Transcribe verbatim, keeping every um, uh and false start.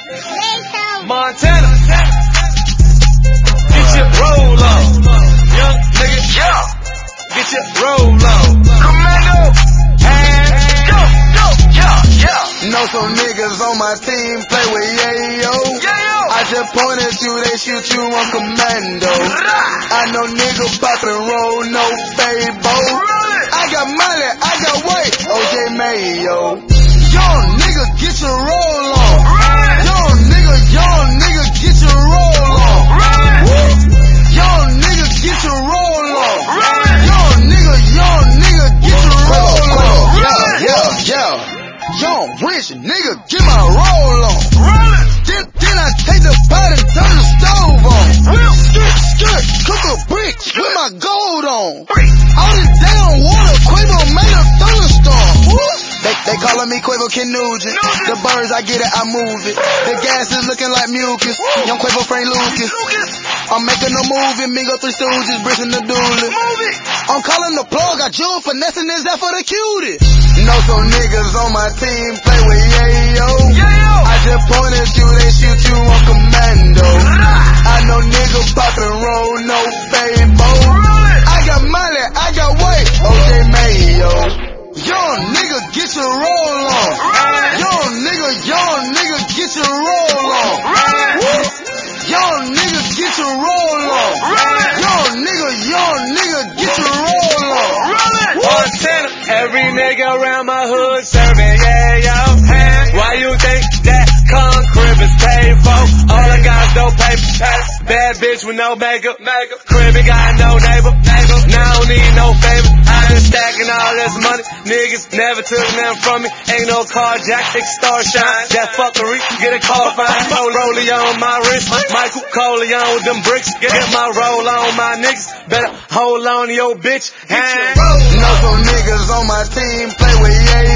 Montana. Get your roll on. Young nigga, yeah. Get your roll on. Commando. And go, go, yeah, yeah. Know some niggas on my team play with yayo. I just pointed you, they shoot you on commando. I know niggas pop and roll, no fabo. I got money, I got weight, O J Mayo. Young nigga, get your roll on. Young nigga, young nigga, get your roll on. Young nigga, get your roll on. Young nigga, young nigga, get your roll on. Yeah, yeah, yeah. Young rich nigga, get my roll on. Then, then I take the pot and turn the stove on. Skirt, skirt, cook a brick with my gold on. All this damn water, Quavo made a thunderstorm. They, they calling me Quavo Ken Nugent. The birds, I get it, I move it. The gas is looking like mucus. Young Quavo Frank Lucas. I'm making a movie, Migo Three Stooges, bricking the dually. I'm calling the plug, I jewel finessing his F for the cutie. Know some niggas on my team play with yayo. I just pointed you, they shoot you on commando. I know niggas pop and roll, no fabo. I got money, I got weight, O J Mayo. Young nigga, get your roll on. Young nigga, young nigga, get your roll on. Young nigga, get your roll on. Young nigga, young nigga, get your roll on. Montana. Every nigga around my hood serving, yeah, yo. Why you think that concrete is paid for? All I got is no paper. Bad bitch with no makeup. Cribby got no neighbor. Now I don't need no favor. I been stacking all this money. Niggas never took nothing from me. Ain't no carjack, star shine. That fuckery, get a car fine. Rollie on my wrist. Michael Corleone with them bricks. Get my roll on my niggas. Better hold on to your bitch. Know some niggas on my team play with yayo.